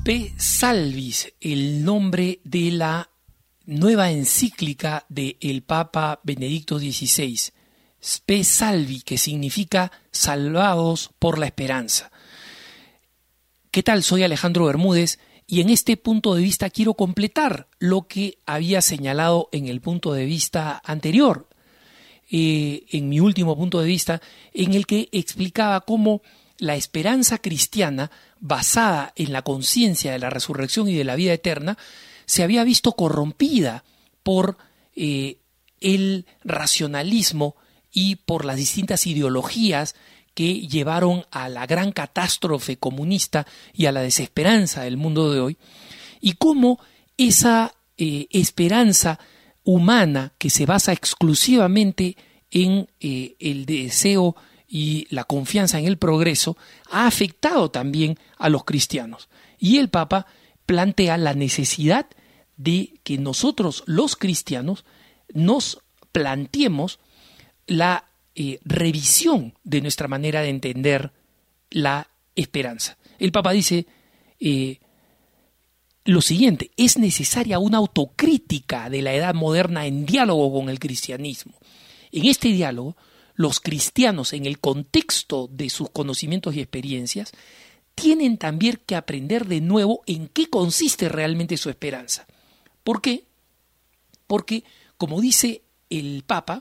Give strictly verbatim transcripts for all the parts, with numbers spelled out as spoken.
Spe Salvis, el nombre de la nueva encíclica del Papa Benedicto dieciséis. Spe Salvi, que significa salvados por la esperanza. ¿Qué tal? Soy Alejandro Bermúdez y en este punto de vista quiero completar lo que había señalado en el punto de vista anterior, eh, en mi último punto de vista, en el que explicaba cómo la esperanza cristiana, basada en la conciencia de la resurrección y de la vida eterna, se había visto corrompida por eh, el racionalismo y por las distintas ideologías que llevaron a la gran catástrofe comunista y a la desesperanza del mundo de hoy, y cómo esa eh, esperanza humana que se basa exclusivamente en eh, el deseo y la confianza en el progreso ha afectado también a los cristianos. Y el Papa plantea la necesidad de que nosotros los cristianos nos planteemos la eh, revisión de nuestra manera de entender la esperanza. El Papa dice eh, lo siguiente: es necesaria una autocrítica de la edad moderna en diálogo con el cristianismo. En este diálogo, los cristianos, en el contexto de sus conocimientos y experiencias, tienen también que aprender de nuevo en qué consiste realmente su esperanza. ¿Por qué? Porque, como dice el Papa,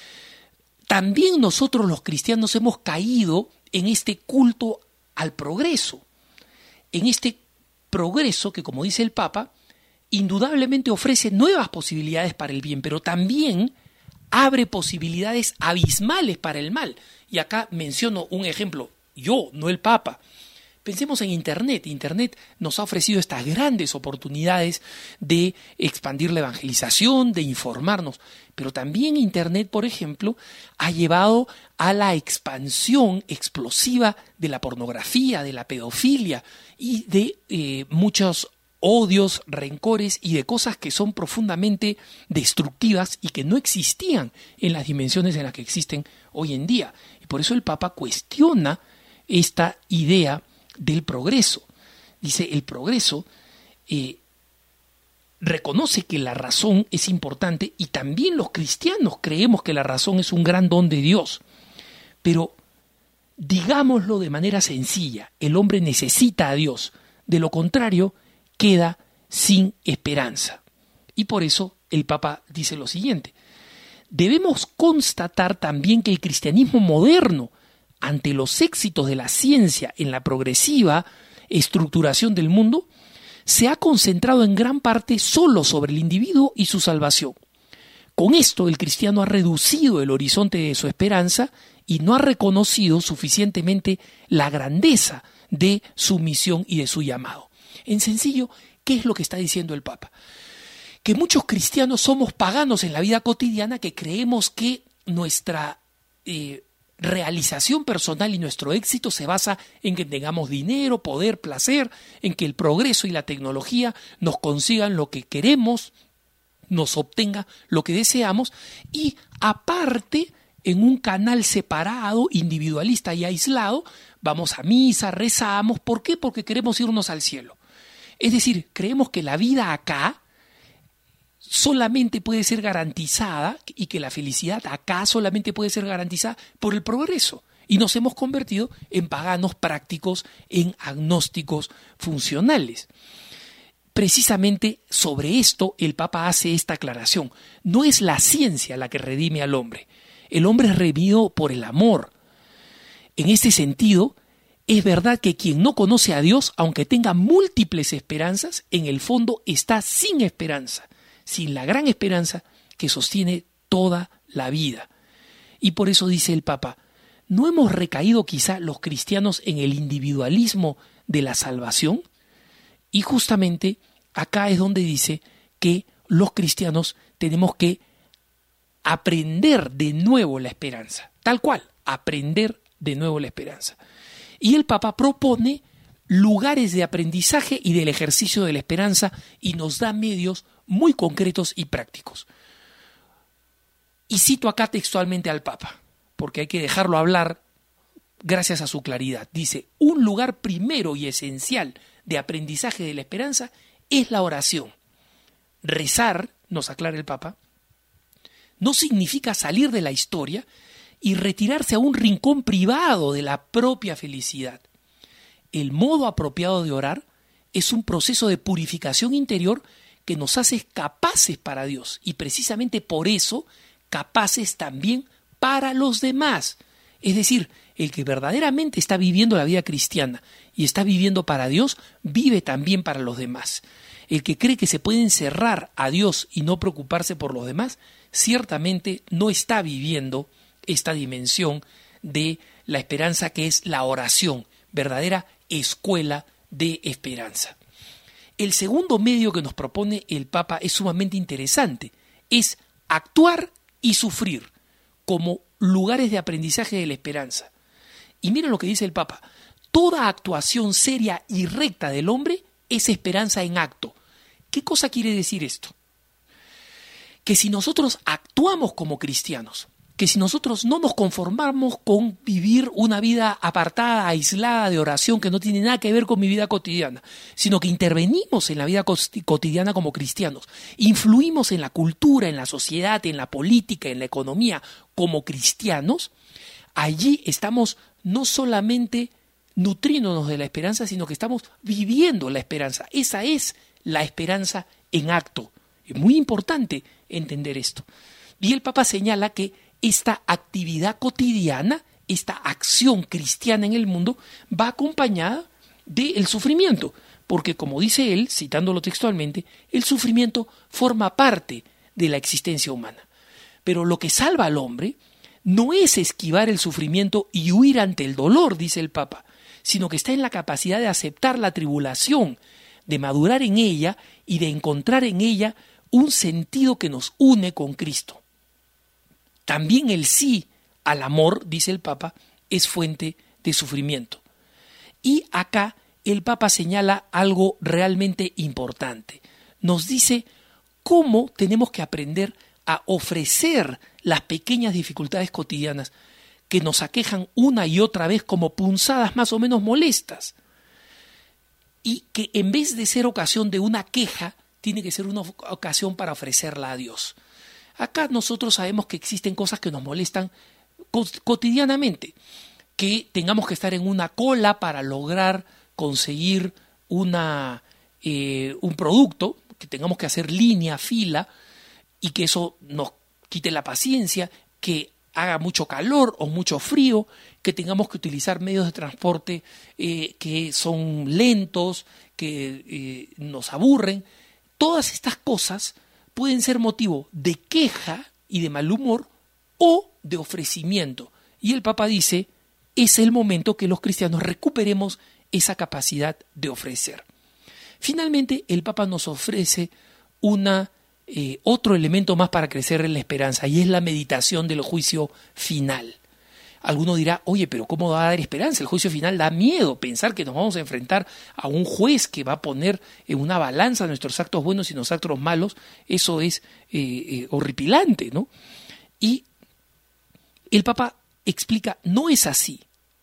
también nosotros los cristianos hemos caído en este culto al progreso, en este progreso que, como dice el Papa, indudablemente ofrece nuevas posibilidades para el bien, pero también abre posibilidades abismales para el mal. Y acá menciono un ejemplo, yo, no el Papa. Pensemos en Internet. Internet nos ha ofrecido estas grandes oportunidades de expandir la evangelización, de informarnos. Pero también Internet, por ejemplo, ha llevado a la expansión explosiva de la pornografía, de la pedofilia y de eh, muchos odios, rencores y de cosas que son profundamente destructivas y que no existían en las dimensiones en las que existen hoy en día. Y por eso el Papa cuestiona esta idea del progreso. Dice, el progreso eh, reconoce que la razón es importante y también los cristianos creemos que la razón es un gran don de Dios. Pero digámoslo de manera sencilla, el hombre necesita a Dios. De lo contrario, queda sin esperanza. Y por eso el Papa dice lo siguiente: debemos constatar también que el cristianismo moderno, ante los éxitos de la ciencia en la progresiva estructuración del mundo, se ha concentrado en gran parte solo sobre el individuo y su salvación. Con esto el cristiano ha reducido el horizonte de su esperanza y no ha reconocido suficientemente la grandeza de su misión y de su llamado. En sencillo, ¿qué es lo que está diciendo el Papa? Que muchos cristianos somos paganos en la vida cotidiana, que creemos que nuestra eh, realización personal y nuestro éxito se basa en que tengamos dinero, poder, placer, en que el progreso y la tecnología nos consigan lo que queremos, nos obtenga lo que deseamos, y aparte, en un canal separado, individualista y aislado, vamos a misa, rezamos. ¿Por qué? Porque queremos irnos al cielo. Es decir, creemos que la vida acá solamente puede ser garantizada y que la felicidad acá solamente puede ser garantizada por el progreso. Y nos hemos convertido en paganos prácticos, en agnósticos funcionales. Precisamente sobre esto el Papa hace esta aclaración. No es la ciencia la que redime al hombre. El hombre es redimido por el amor. En este sentido, es verdad que quien no conoce a Dios, aunque tenga múltiples esperanzas, en el fondo está sin esperanza, sin la gran esperanza que sostiene toda la vida. Y por eso dice el Papa, ¿no hemos recaído quizá los cristianos en el individualismo de la salvación? Y justamente acá es donde dice que los cristianos tenemos que aprender de nuevo la esperanza, tal cual, aprender de nuevo la esperanza. Y el Papa propone lugares de aprendizaje y del ejercicio de la esperanza y nos da medios muy concretos y prácticos. Y cito acá textualmente al Papa, porque hay que dejarlo hablar gracias a su claridad. Dice, un lugar primero y esencial de aprendizaje de la esperanza es la oración. Rezar, nos aclara el Papa, no significa salir de la historia y retirarse a un rincón privado de la propia felicidad. El modo apropiado de orar es un proceso de purificación interior que nos hace capaces para Dios y precisamente por eso capaces también para los demás. Es decir, el que verdaderamente está viviendo la vida cristiana y está viviendo para Dios, vive también para los demás. El que cree que se puede encerrar a Dios y no preocuparse por los demás, ciertamente no está viviendo esta dimensión de la esperanza que es la oración, verdadera escuela de esperanza. El segundo medio que nos propone el Papa es sumamente interesante, es actuar y sufrir como lugares de aprendizaje de la esperanza. Y miren lo que dice el Papa, toda actuación seria y recta del hombre es esperanza en acto. ¿Qué cosa quiere decir esto? Que si nosotros actuamos como cristianos, que si nosotros no nos conformamos con vivir una vida apartada, aislada de oración que no tiene nada que ver con mi vida cotidiana, sino que intervenimos en la vida cotidiana como cristianos, influimos en la cultura, en la sociedad, en la política, en la economía como cristianos, allí estamos no solamente nutriéndonos de la esperanza, sino que estamos viviendo la esperanza. Esa es la esperanza en acto. Es muy importante entender esto. Y el Papa señala que esta actividad cotidiana, esta acción cristiana en el mundo, va acompañada del sufrimiento, porque como dice él, citándolo textualmente, el sufrimiento forma parte de la existencia humana. Pero lo que salva al hombre no es esquivar el sufrimiento y huir ante el dolor, dice el Papa, sino que está en la capacidad de aceptar la tribulación, de madurar en ella y de encontrar en ella un sentido que nos une con Cristo. También el sí al amor, dice el Papa, es fuente de sufrimiento. Y acá el Papa señala algo realmente importante. Nos dice cómo tenemos que aprender a ofrecer las pequeñas dificultades cotidianas que nos aquejan una y otra vez como punzadas más o menos molestas. Y que en vez de ser ocasión de una queja, tiene que ser una ocasión para ofrecerla a Dios. Acá nosotros sabemos que existen cosas que nos molestan cotidianamente, que tengamos que estar en una cola para lograr conseguir una, eh, un producto, que tengamos que hacer línea, fila, y que eso nos quite la paciencia, que haga mucho calor o mucho frío, que tengamos que utilizar medios de transporte eh, que son lentos, que eh, nos aburren. Todas estas cosas pueden ser motivo de queja y de mal humor o de ofrecimiento. Y el Papa dice, es el momento que los cristianos recuperemos esa capacidad de ofrecer. Finalmente, el Papa nos ofrece una, eh, otro elemento más para crecer en la esperanza, y es la meditación del juicio final. Alguno dirá, oye, pero ¿cómo va a dar esperanza? El juicio final da miedo, pensar que nos vamos a enfrentar a un juez que va a poner en una balanza nuestros actos buenos y nuestros actos malos, eso es eh, eh, horripilante, ¿no? Y el Papa explica, no es así.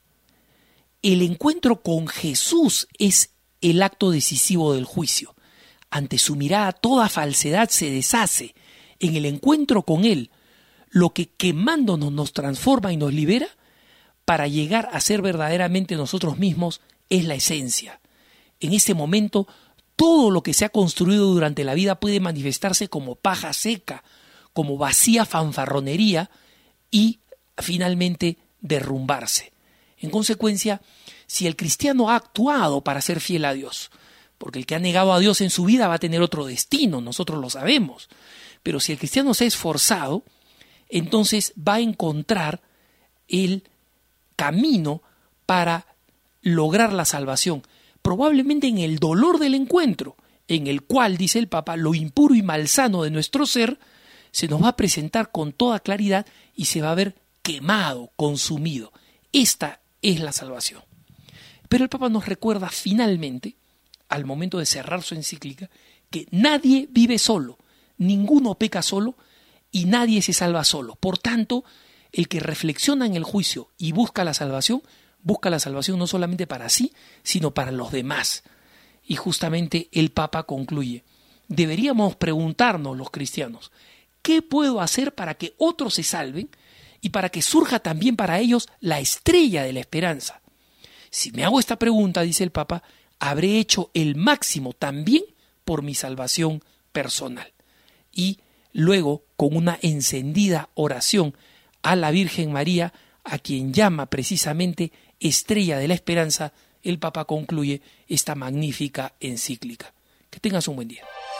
El encuentro con Jesús es el acto decisivo del juicio. Ante su mirada toda falsedad se deshace. En el encuentro con Él, lo que quemándonos nos transforma y nos libera, para llegar a ser verdaderamente nosotros mismos, es la esencia. En ese momento, todo lo que se ha construido durante la vida puede manifestarse como paja seca, como vacía fanfarronería y finalmente derrumbarse. En consecuencia, si el cristiano ha actuado para ser fiel a Dios, porque el que ha negado a Dios en su vida va a tener otro destino, nosotros lo sabemos, pero si el cristiano se ha esforzado, entonces va a encontrar el camino para lograr la salvación, probablemente en el dolor del encuentro, en el cual, dice el Papa, lo impuro y malsano de nuestro ser se nos va a presentar con toda claridad y se va a ver quemado, consumido. Esta es la salvación. Pero el Papa nos recuerda finalmente, al momento de cerrar su encíclica, que nadie vive solo, ninguno peca solo, y nadie se salva solo. Por tanto, el que reflexiona en el juicio y busca la salvación, busca la salvación no solamente para sí, sino para los demás. Y justamente el Papa concluye: deberíamos preguntarnos los cristianos, ¿qué puedo hacer para que otros se salven y para que surja también para ellos la estrella de la esperanza? Si me hago esta pregunta, dice el Papa, habré hecho el máximo también por mi salvación personal. Y luego, con una encendida oración a la Virgen María, a quien llama precisamente estrella de la esperanza, el Papa concluye esta magnífica encíclica. Que tengas un buen día.